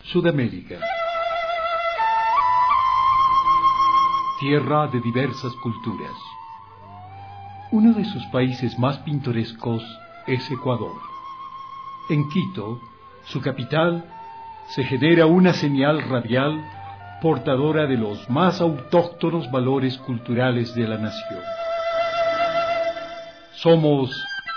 Sudamérica. Tierra de diversas culturas. Uno de sus países más pintorescos es Ecuador. En Quito, su capital, se genera una señal radial portadora de los más autóctonos valores culturales de la nación. Somos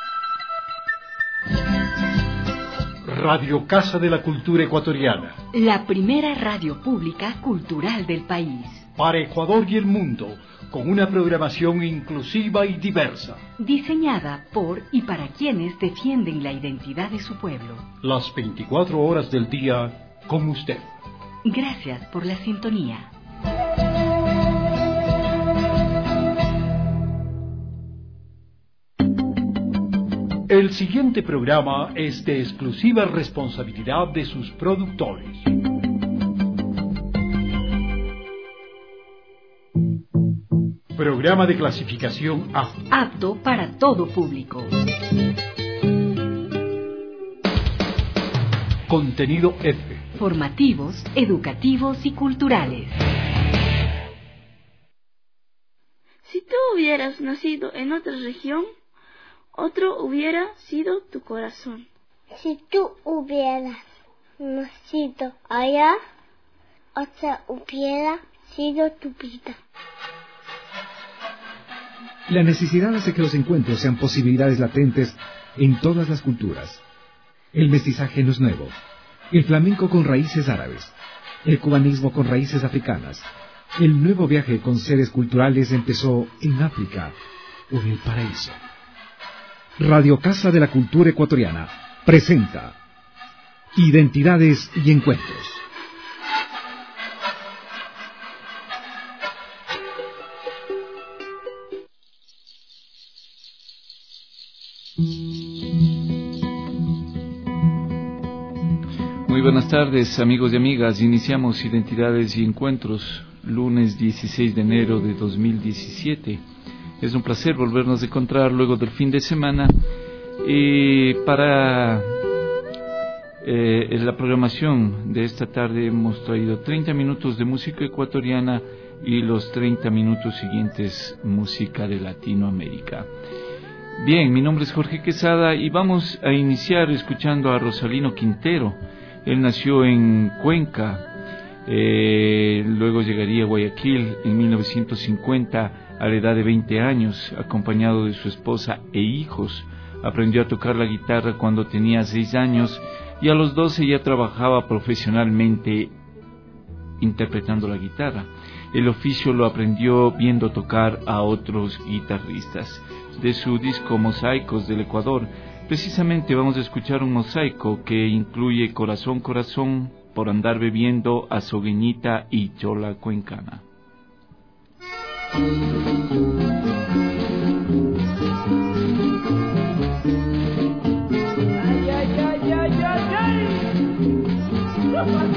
Radio Casa de la Cultura Ecuatoriana, la primera radio pública cultural del país. Para Ecuador y el mundo, con una programación inclusiva y diversa. Diseñada por y para quienes defienden la identidad de su pueblo. Las 24 horas del día con usted. Gracias por la sintonía. El siguiente programa es de exclusiva responsabilidad de sus productores. Programa de clasificación A. Apto para todo público. Contenido F. Formativos, educativos y culturales. Si tú hubieras nacido en otra región, otro hubiera sido tu corazón. Si tú hubieras nacido allá, otra hubiera sido tu vida. La necesidad hace que los encuentros sean posibilidades latentes en todas las culturas. El mestizaje no es nuevo. El flamenco con raíces árabes. El cubanismo con raíces africanas. El nuevo viaje con sedes culturales empezó en África o en el paraíso. Radio Casa de la Cultura Ecuatoriana presenta Identidades y Encuentros. Muy buenas tardes, amigos y amigas. Iniciamos Identidades y Encuentros, lunes 16 de enero de 2017. Es un placer volvernos a encontrar luego del fin de semana. Para la programación de esta tarde hemos traído 30 minutos de música ecuatoriana y los 30 minutos siguientes música de Latinoamérica. Bien, mi nombre es Jorge Quesada y vamos a iniciar escuchando a Rosalino Quintero. Él nació en Cuenca, luego llegaría a Guayaquil en 1950 a la edad de 20 años, acompañado de su esposa e hijos. Aprendió a tocar la guitarra cuando tenía 6 años y a los 12 ya trabajaba profesionalmente interpretando la guitarra. El oficio lo aprendió viendo tocar a otros guitarristas. De su disco Mosaicos del Ecuador, precisamente vamos a escuchar un mosaico que incluye Corazón, Corazón, Por andar bebiendo, Azogueñita y Chola Cuencana. Ay, ay, ay, ay, ay, ay.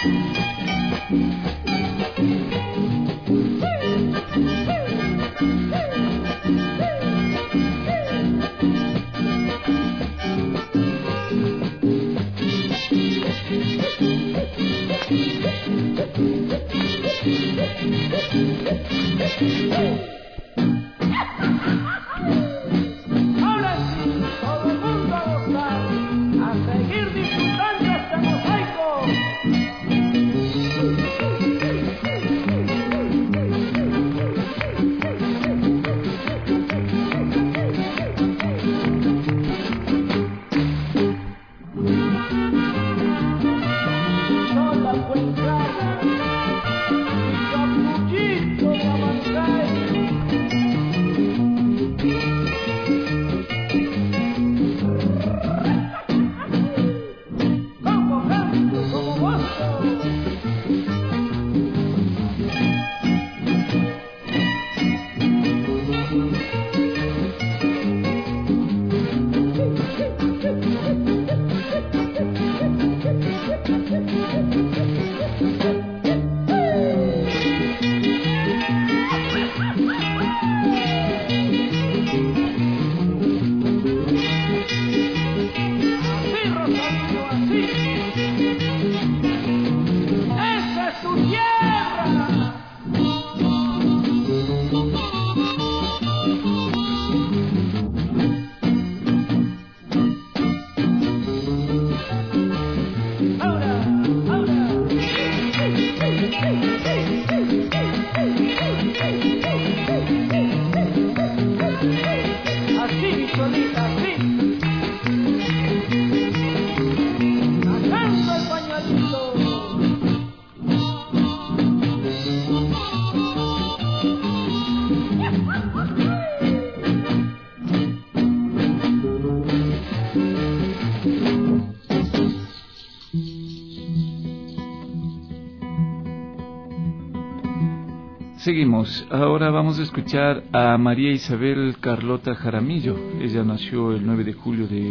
Seguimos. Ahora vamos a escuchar a María Isabel Carlota Jaramillo. Ella nació el 9 de julio de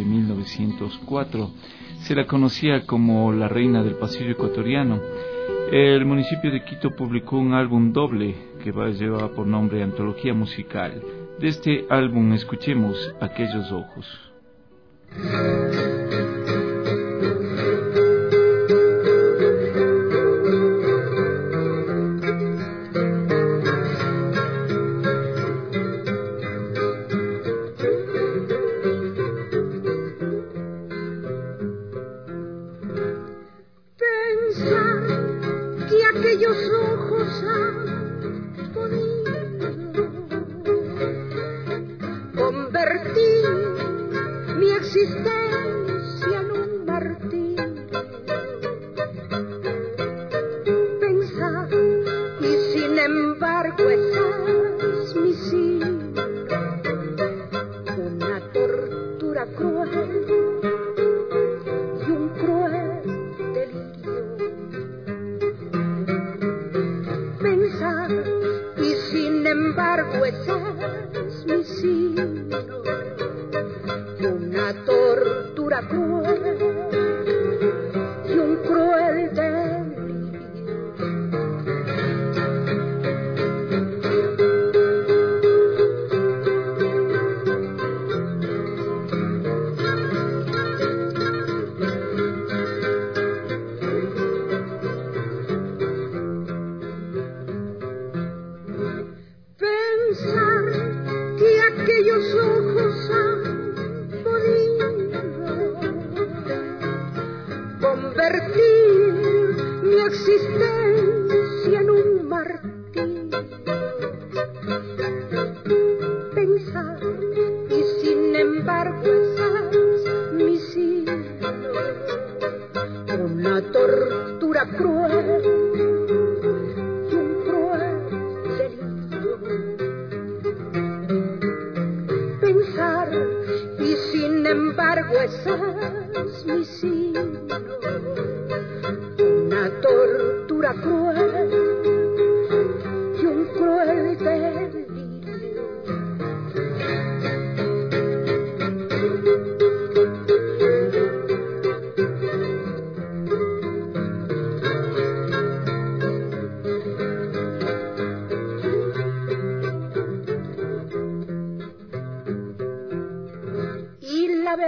1904. Se la conocía como la reina del pasillo ecuatoriano. El municipio de Quito publicó un álbum doble que lleva por nombre Antología Musical. De este álbum escuchemos Aquellos Ojos.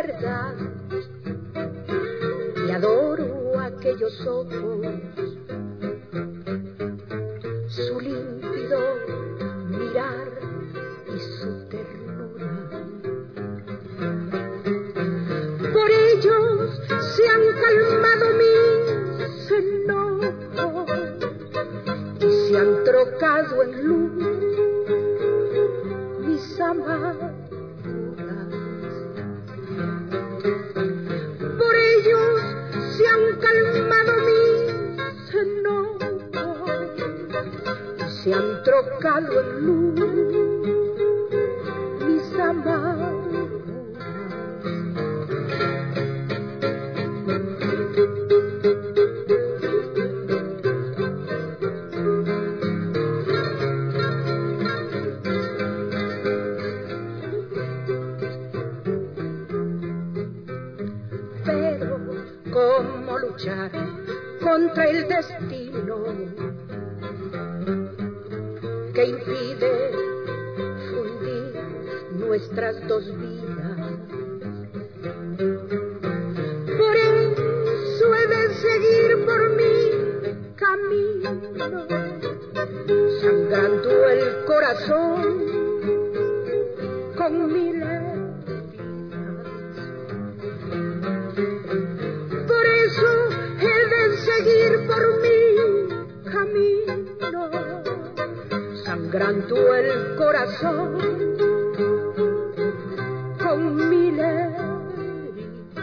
verdad y adoro aquellos ojos, su límpido mirar y su ternura. Por ellos se han calmado mis enojos y se han trocado en luz mis amarguras. Por ellos se han calmado mis enojos y se han trocado en luz mis amarguras. Contra el destino que impide fundir nuestras dos vidas. Por eso he de seguir por mi camino, sangrando el corazón con mil heridas. Por eso he de seguir por mi camino, sangrando el corazón con mil heridas.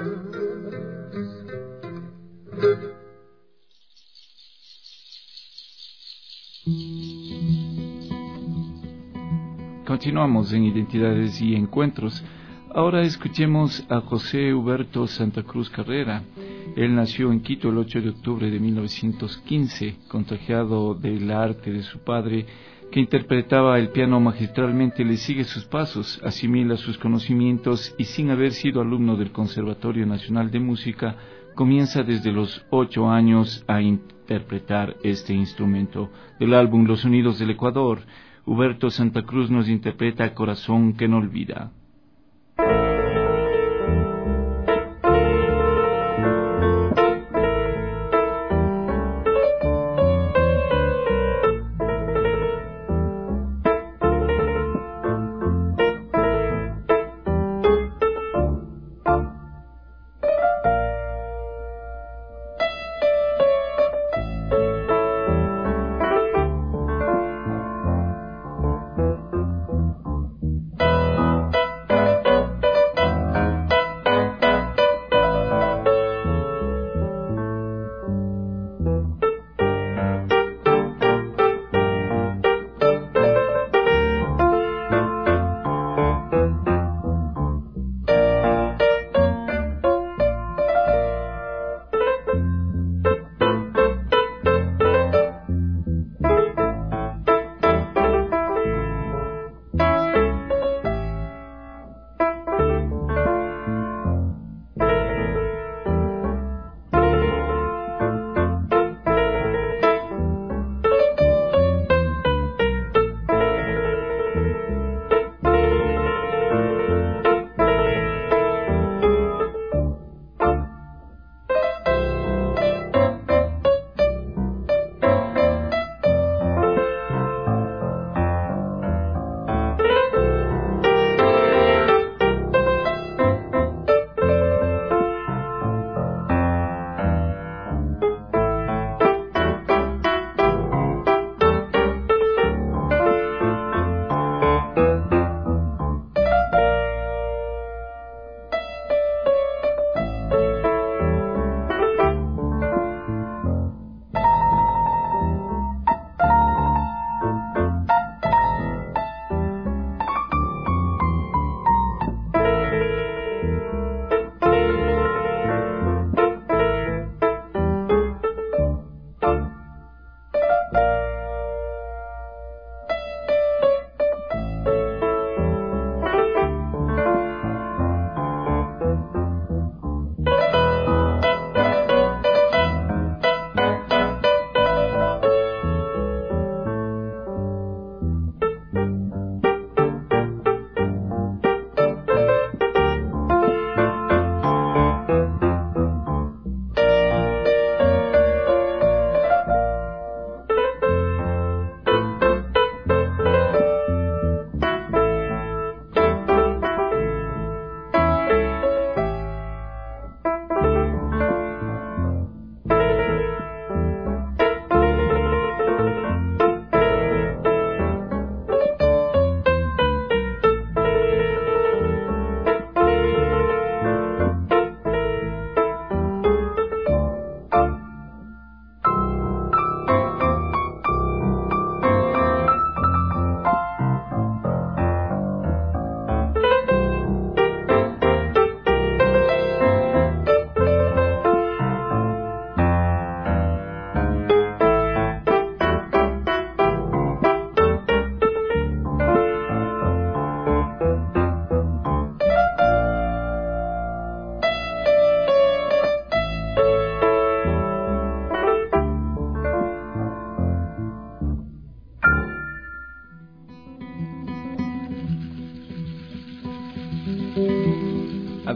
Continuamos en Identidades y Encuentros. Ahora escuchemos a José Huberto Santa Cruz Carrera. Él nació en Quito el 8 de octubre de 1915, contagiado del arte de su padre, que interpretaba el piano magistralmente. Le sigue sus pasos, asimila sus conocimientos y, sin haber sido alumno del Conservatorio Nacional de Música, comienza desde los 8 años a interpretar este instrumento. Del álbum Los Sonidos del Ecuador, Huberto Santa Cruz nos interpreta Corazón que no olvida.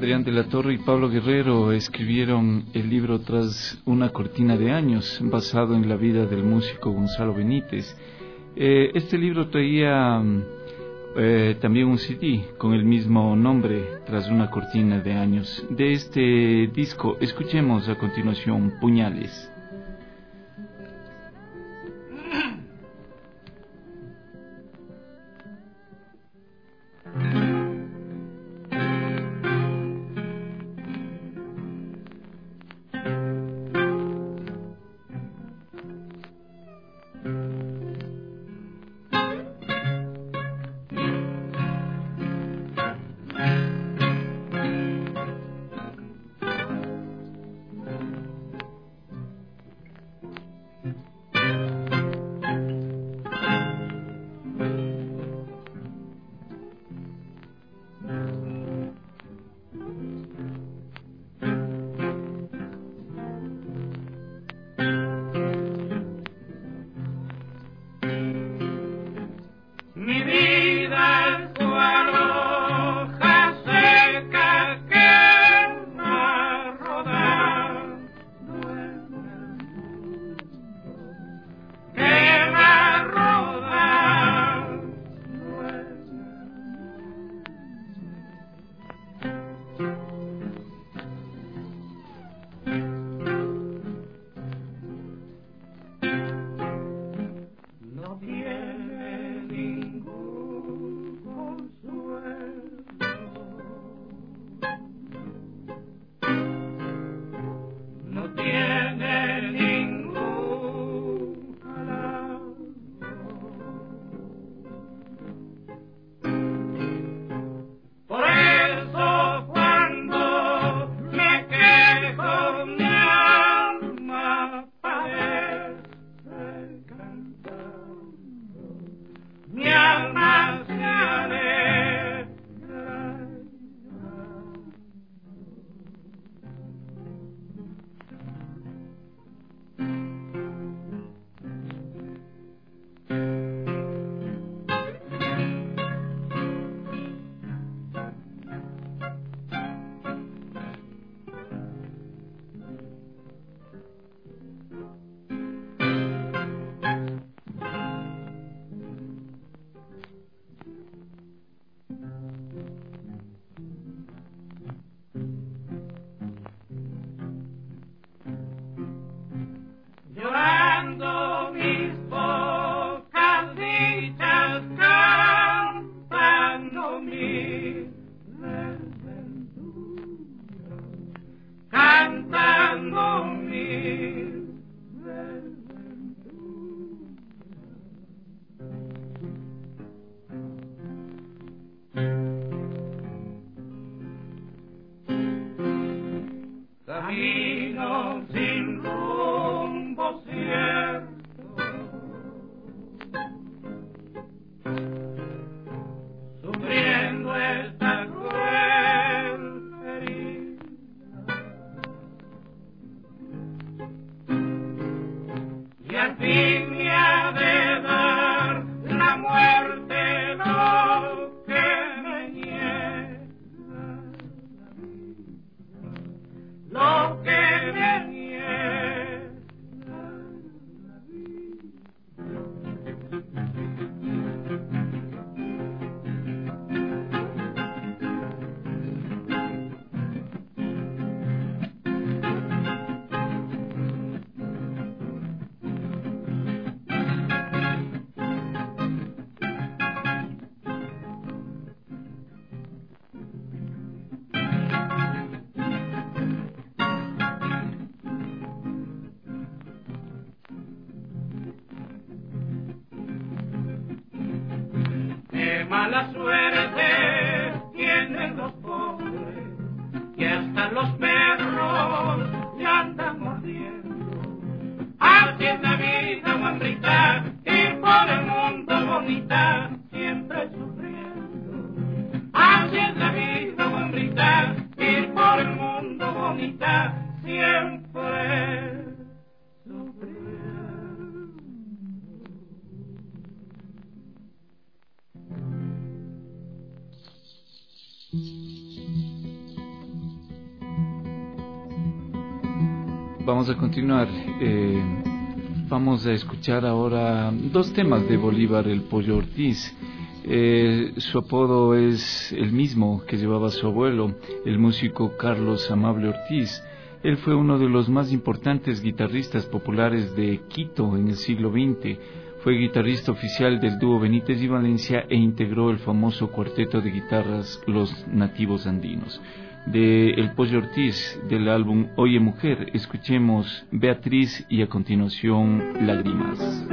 Adrián de la Torre y Pablo Guerrero escribieron el libro Tras una cortina de años, basado en la vida del músico Gonzalo Benítez. Este libro traía también un CD con el mismo nombre, Tras una cortina de años. De este disco escuchemos a continuación Puñales. Mala suerte tienen los pobres, que hasta los perros se andan mordiendo. Así es la vida, guambrita, ir por el mundo bonita, siempre sufriendo. Así es la vida, guambrita, ir por el mundo bonita, siempre sufriendo. vamos a continuar. Vamos a escuchar ahora dos temas de Bolívar el Pollo Ortiz. Su apodo es el mismo que llevaba su abuelo, el músico Carlos Amable Ortiz. Él fue uno de los más importantes guitarristas populares de Quito en el siglo XX. Fue guitarrista oficial del dúo Benítez y Valencia e integró el famoso cuarteto de guitarras Los Nativos Andinos. De El Pollo Ortiz, del álbum Oye Mujer, escuchemos Beatriz y a continuación Lágrimas.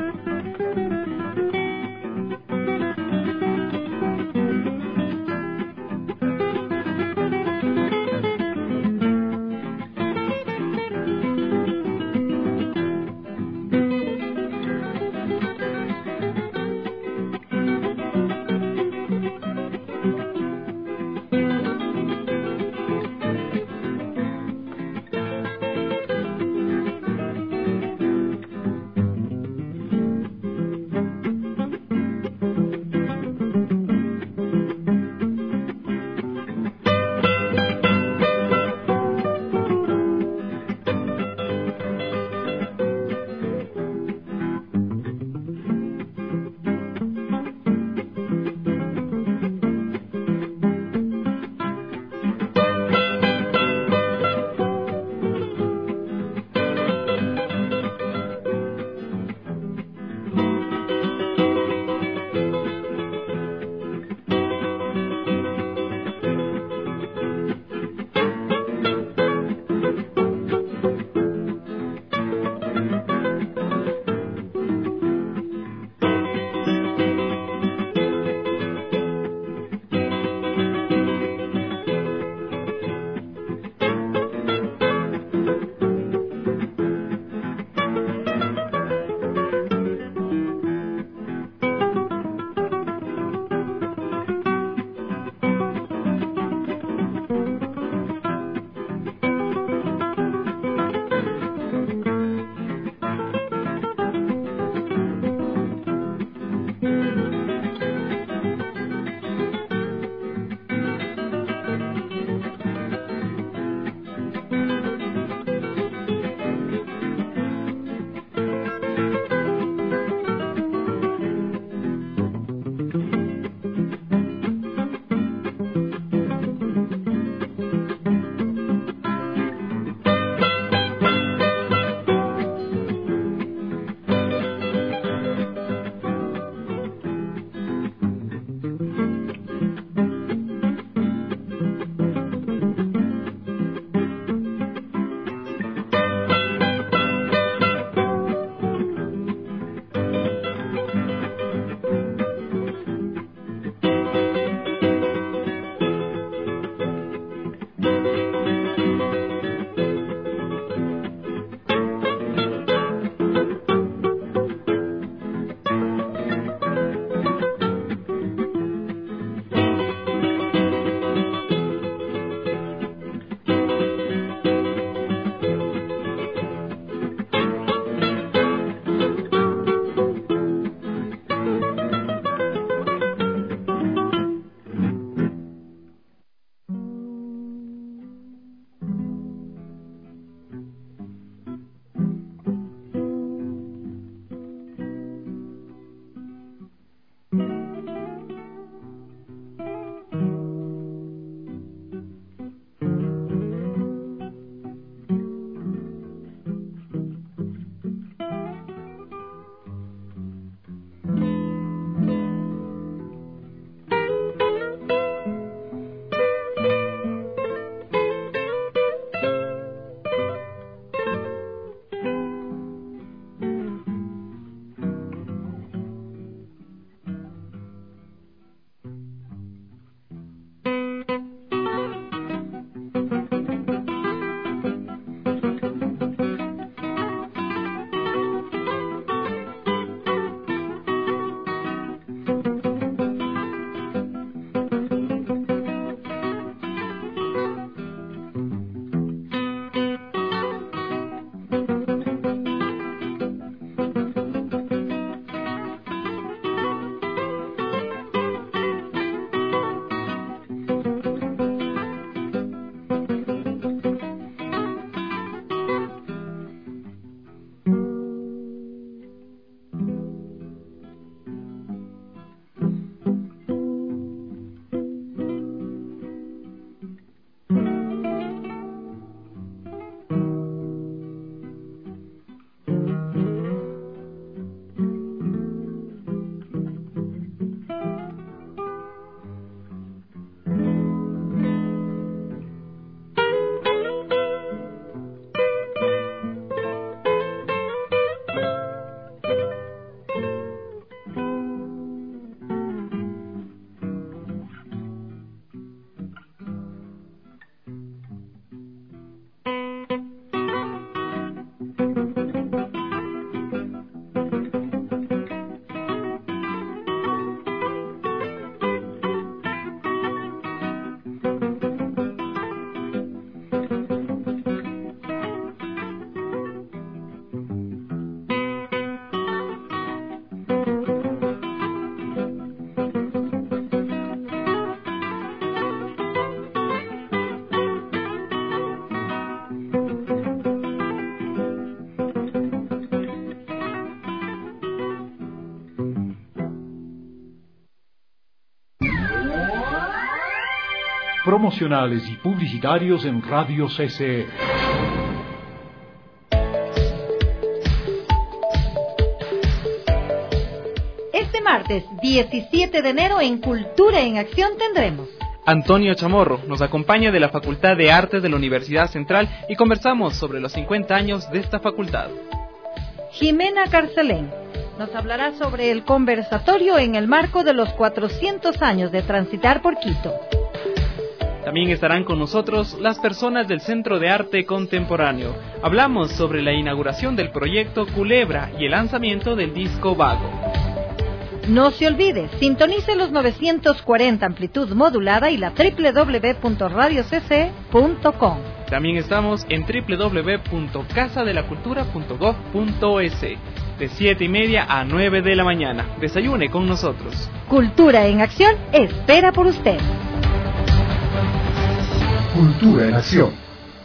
promocionales y publicitarios en Radio CCE. Este martes 17 de enero en Cultura en Acción tendremos Antonio Chamorro nos acompaña de la Facultad de Artes de la Universidad Central y conversamos sobre los 50 años de esta facultad. Jimena Carcelén nos hablará sobre el conversatorio en el marco de los 400 años de transitar por Quito. También estarán con nosotros las personas del Centro de Arte Contemporáneo. Hablamos sobre la inauguración del proyecto Culebra y el lanzamiento del disco Vago. No se olvide, sintonice los 940 amplitud modulada y la www.radiocc.com. También estamos en www.casadelacultura.gov.es de 7:30 a 9 de la mañana. Desayune con nosotros. Cultura en Acción espera por usted. Cultura en Acción.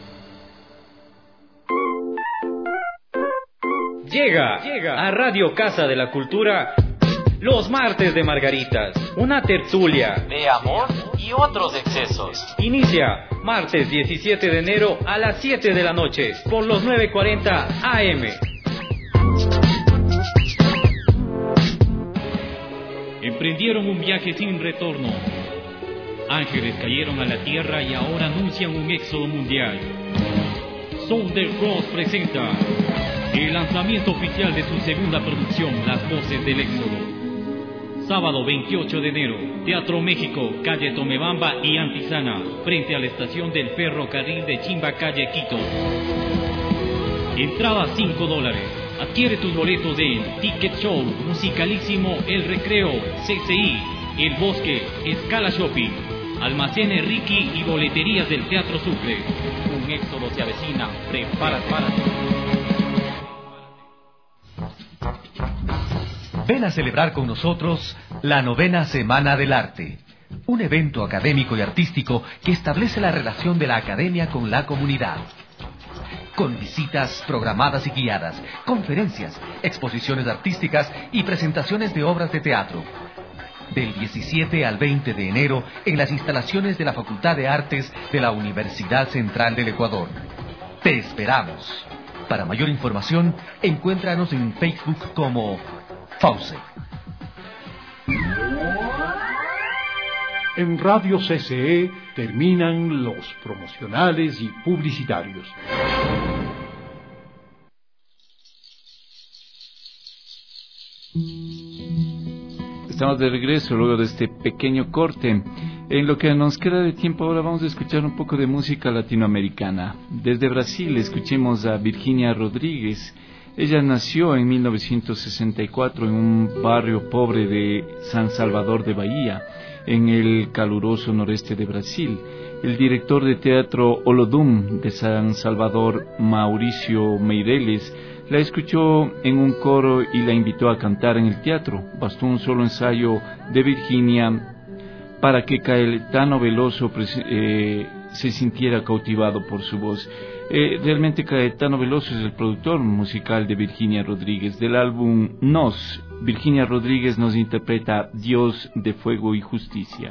Llega a Radio Casa de la Cultura los martes de Margaritas, una tertulia de amor y otros excesos. Inicia martes 17 de enero a las 7 de la noche por los 9:40 AM. Emprendieron un viaje sin retorno. Ángeles cayeron a la tierra y ahora anuncian un éxodo mundial. Southern Cross presenta el lanzamiento oficial de su segunda producción, Las Voces del Éxodo. Sábado 28 de enero, Teatro México, calle Tomebamba y Antizana, frente a la estación del ferrocarril de Chimbacalle, Quito. Entrada $5. Adquiere tus boletos en Ticket Show, Musicalísimo, El Recreo, CCI, El Bosque, Escala Shopping, Almacenes Ricky y boleterías del Teatro Sucre. Un éxodo se avecina. Prepárate. Ven a celebrar con nosotros la 9ª Semana del Arte, un evento académico y artístico que establece la relación de la academia con la comunidad. Con visitas programadas y guiadas, conferencias, exposiciones artísticas y presentaciones de obras de teatro. Del 17 al 20 de enero en las instalaciones de la Facultad de Artes de la Universidad Central del Ecuador. Te esperamos. Para mayor información, encuéntranos en Facebook como FAUSE. En Radio CCE terminan los promocionales y publicitarios. Estamos de regreso luego de este pequeño corte. En lo que nos queda de tiempo ahora vamos a escuchar un poco de música latinoamericana. Desde Brasil escuchemos a Virginia Rodríguez. Ella nació en 1964 en un barrio pobre de San Salvador de Bahía, en el caluroso noreste de Brasil. El director de teatro Olodum de San Salvador, Mauricio Meireles, la escuchó en un coro y la invitó a cantar en el teatro. Bastó un solo ensayo de Virginia para que Caetano Veloso se sintiera cautivado por su voz. Realmente Caetano Veloso es el productor musical de Virginia Rodríguez. Del álbum Nos, Virginia Rodríguez nos interpreta Dios de Fuego y Justicia.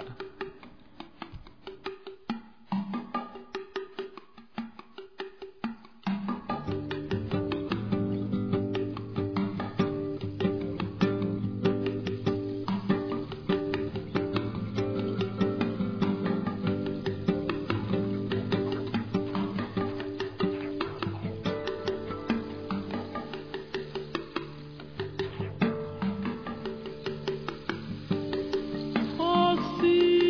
Assim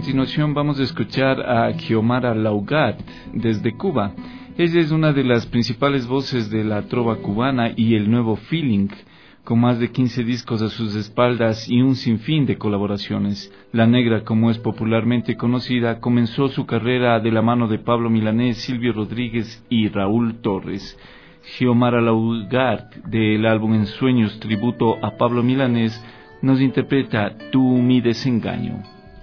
continuación vamos a escuchar a Xiomara Laugat desde Cuba. Ella es una de las principales voces de la trova cubana y el nuevo feeling, con más de 15 discos a sus espaldas y un sinfín de colaboraciones. La Negra, como es popularmente conocida, comenzó su carrera de la mano de Pablo Milanés, Silvio Rodríguez y Raúl Torres. Xiomara Laugat, del álbum Ensueños, tributo a Pablo Milanés, nos interpreta Tú mi desengaño.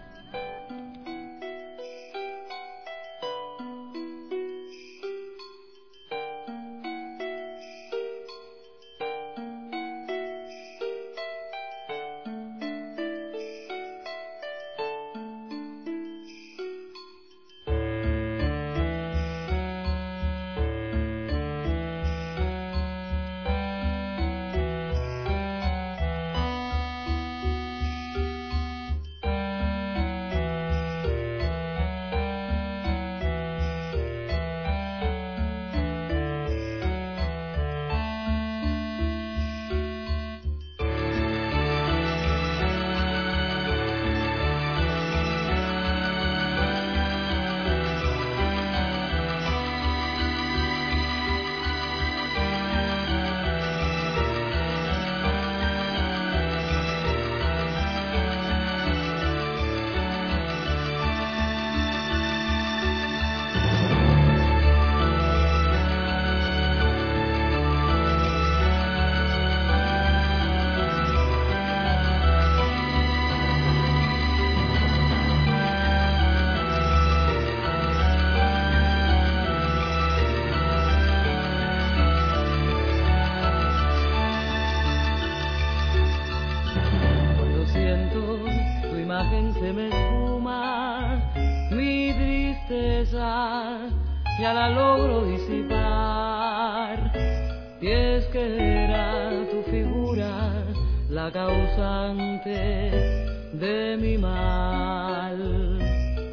Se me esfuma mi tristeza, ya la logro disipar. Y es que era tu figura la causante de mi mal.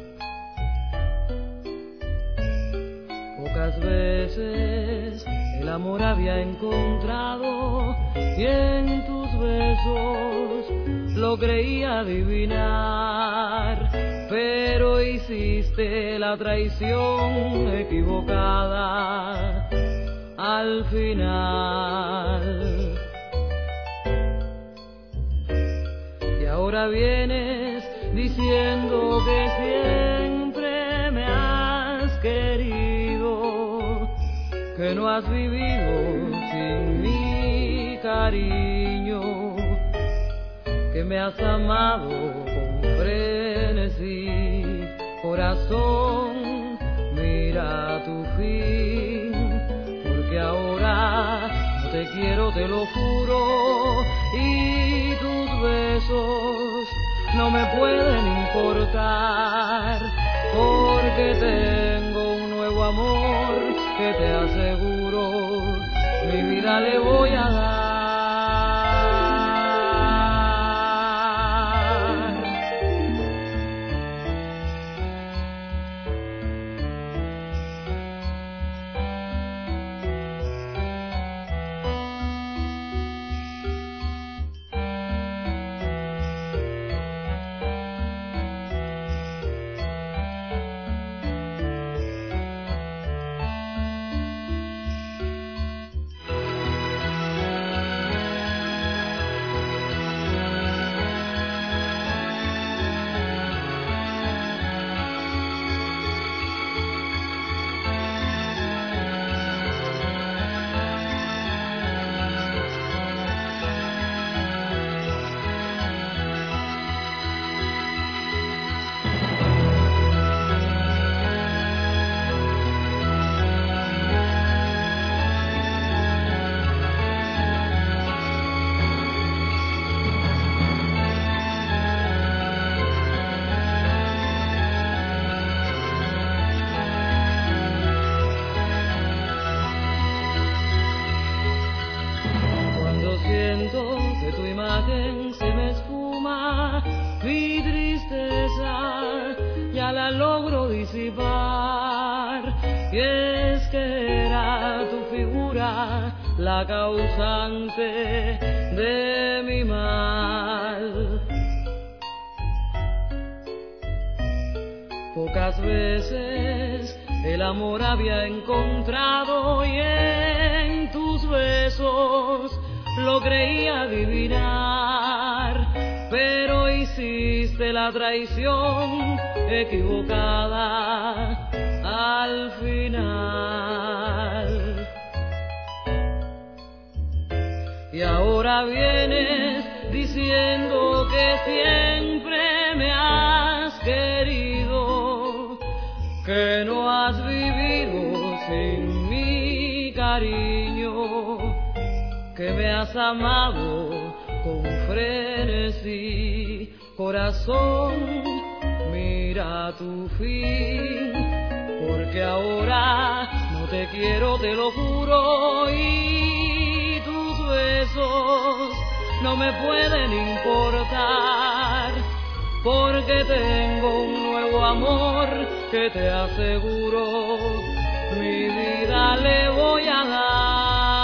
Pocas veces el amor había encontrado y en tus besos lo creía adivinar, pero hiciste la traición equivocada al final. Y ahora vienes diciendo que siempre me has querido, que no has vivido sin mi cariño, que me has amado con frenesí. Corazón, mira tu fin, porque ahora no te quiero, te lo juro, y tus besos no me pueden importar, porque tengo un nuevo amor que te aseguro, mi vida le voy a dar. Se me esfuma mi tristeza, ya la logro disipar, y es que era tu figura la causante de mi mal. Pocas veces el amor había encontrado y en tus besos lo creía adivinar, pero hiciste la traición equivocada al final. Y ahora vienes diciendo que siempre me has querido, que no has vivido sin mi cariño, que me has amado con frenesí. Corazón, mira tu fin, porque ahora no te quiero, te lo juro, y tus besos no me pueden importar, porque tengo un nuevo amor que te aseguro, mi vida le voy a dar.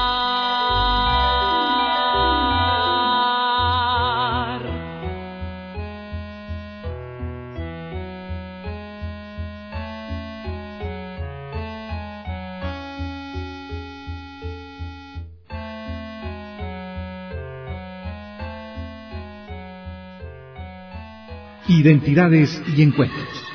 Identidades y encuentros.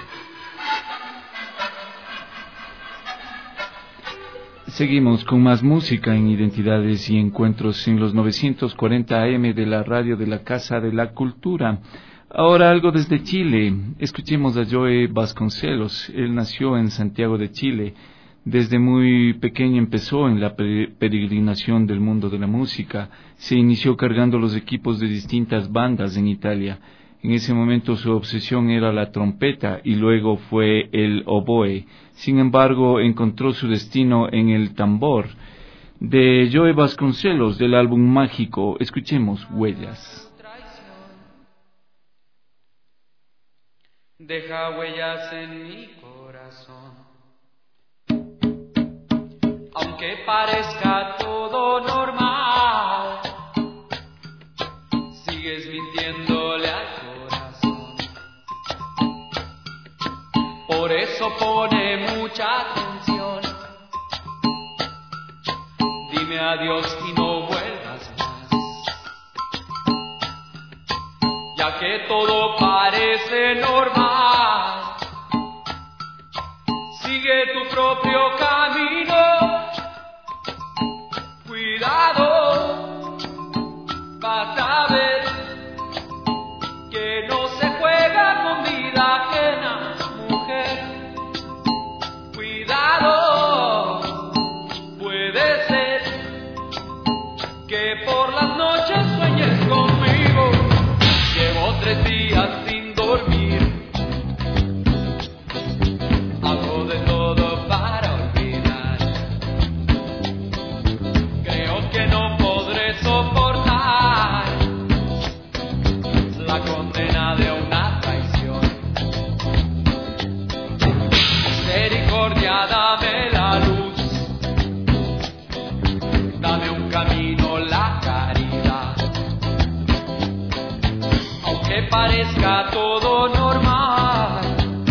Seguimos con más música en Identidades y Encuentros en los 940 AM de la radio de la Casa de la Cultura. Ahora algo desde Chile. Escuchemos a Joe Vasconcelos. Él nació en Santiago de Chile. Desde muy pequeño empezó en la peregrinación del mundo de la música. Se inició cargando los equipos de distintas bandas en Italia. En ese momento su obsesión era la trompeta y luego fue el oboe. Sin embargo, encontró su destino en el tambor. De Joe Vasconcelos, del álbum Mágico, escuchemos Huellas. Deja huellas en mi corazón, aunque parezca todo normal, sigues mintiéndole al corazón. Por eso pone mucha atención. Dime adiós y no vuelvas más, ya que todo parece normal. Sigue tu propio camino, cuidado, vas a ver que no se juega con vida ajena, mujer. Cuidado, puede ser que por las noches sueñes conmigo. Llevo 3 días sin dormir, hago de todo para olvidar. Creo que no podré soportar la condena de una traición. Misericordia, dame la luz, dame un camino, la caridad. Aunque parezca todo normal,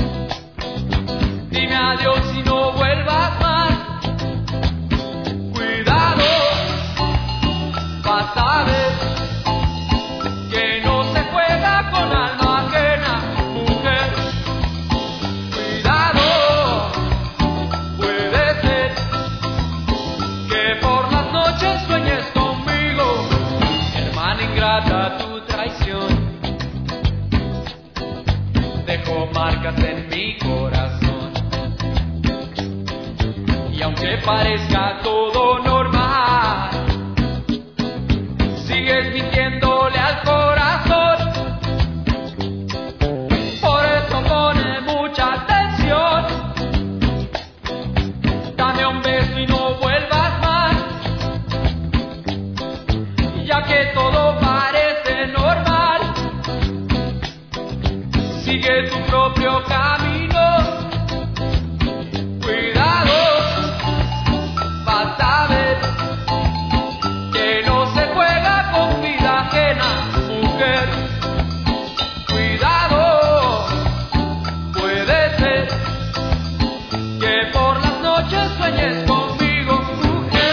dime adiós y no vuelvas más. Cuidado, vas a ver que no se juega con alma ajena, mujer. Cuidado, puede ser que por las noches sueñes conmigo. Hermana ingrata, tu traición dejó marcas en mi corazón, y aunque parezca todo normal, sigues mintiéndole al corazón. Por eso pone mucha atención. Dame un beso y no vuelvas más, ya que todo parece normal. Sigue tu propio camino, cuidado, vas a ver noche sueñes conmigo, mujer.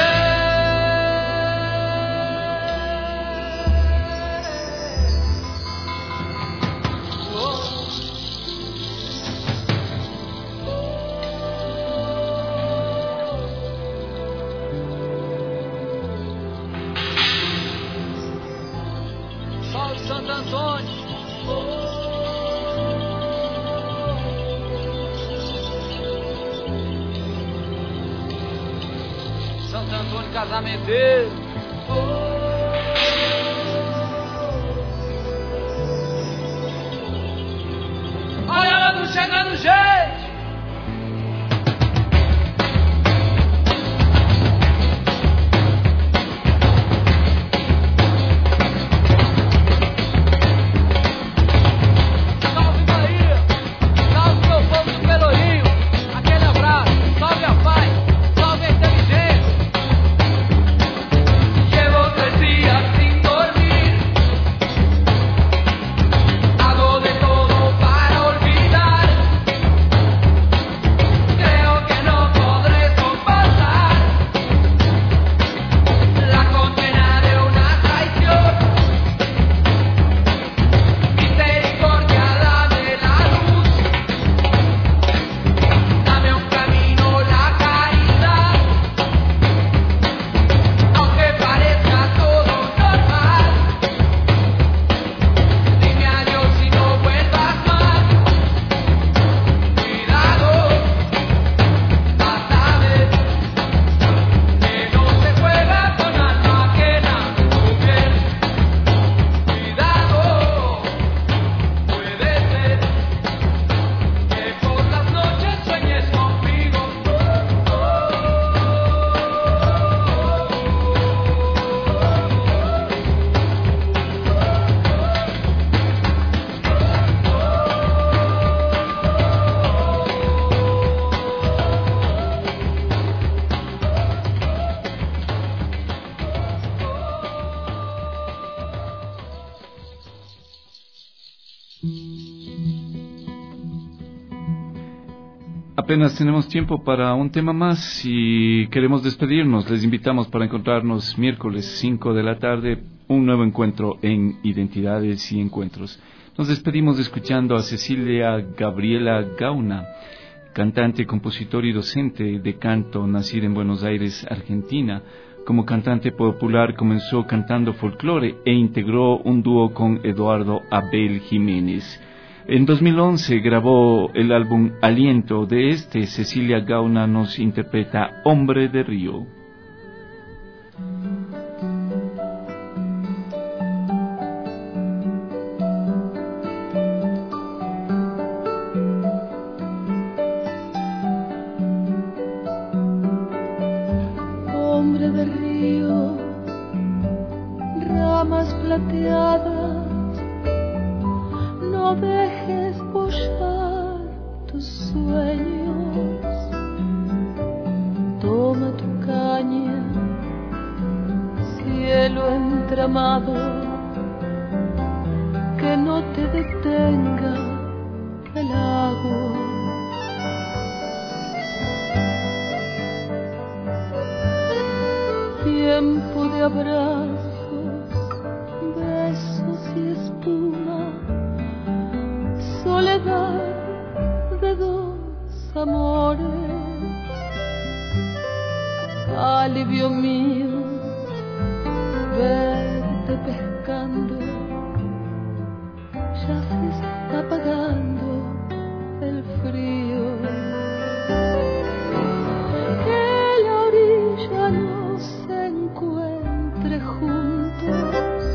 Sol Santo Antônio. Santo Antônio Casamenteiro. Olha ela não chegando, gente. Salve Bahia, salve meu povo do Pelourinho. Aquele abraço, salve a paz, salve a inteligência. Llevo 3 días sin dormir, hago de todo para olvidar. Creo que no podré soportar la condena de una traición. Misericordia, dame la luz, dame un camino, la caridad. Aunque parezca todo normal, dime adiós y no vuelvas más. Cuidado, vas a ver que no se juega con alma ajena, mujer. Cuidado, puede ser que por las noches sueñes conmigo. Apenas tenemos tiempo para un tema más y queremos despedirnos. Les invitamos para encontrarnos miércoles 5 de la tarde, un nuevo encuentro en Identidades y Encuentros. Nos despedimos escuchando a Cecilia Gabriela Gauna, cantante, compositor y docente de canto, nacida en Buenos Aires, Argentina. Como cantante popular comenzó cantando folclore e integró un dúo con Eduardo Abel Jiménez. En 2011 grabó el álbum Aliento. De este, Cecilia Gauna nos interpreta Hombre de Río. Hombre de río, ramas plateadas, no dejes bollar tus sueños. Toma tu caña, cielo entramado, que no te detenga el agua. Tiempo de abrazos, besos y espuma, soledad de dos amores, alivio mío, verte pescando, ya se está apagando el frío, que la orilla no se encuentre juntos,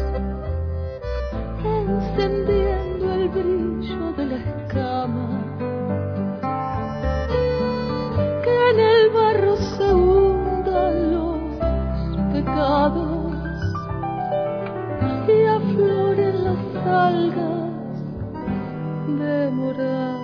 encendiendo el brillo de la escama, que en el barro se hundan los pecados y afloren las algas demoradas.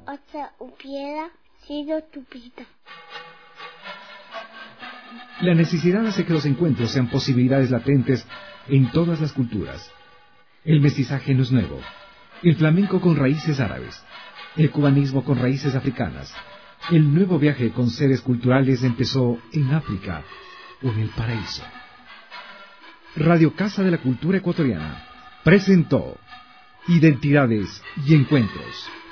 otra hubiera sido tu vida. La necesidad hace que los encuentros sean posibilidades latentes en todas las culturas. El mestizaje no es nuevo. El flamenco con raíces árabes. El cubanismo con raíces africanas. El nuevo viaje con sedes culturales empezó en África o en el paraíso. Radio Casa de la Cultura Ecuatoriana presentó Identidades y Encuentros.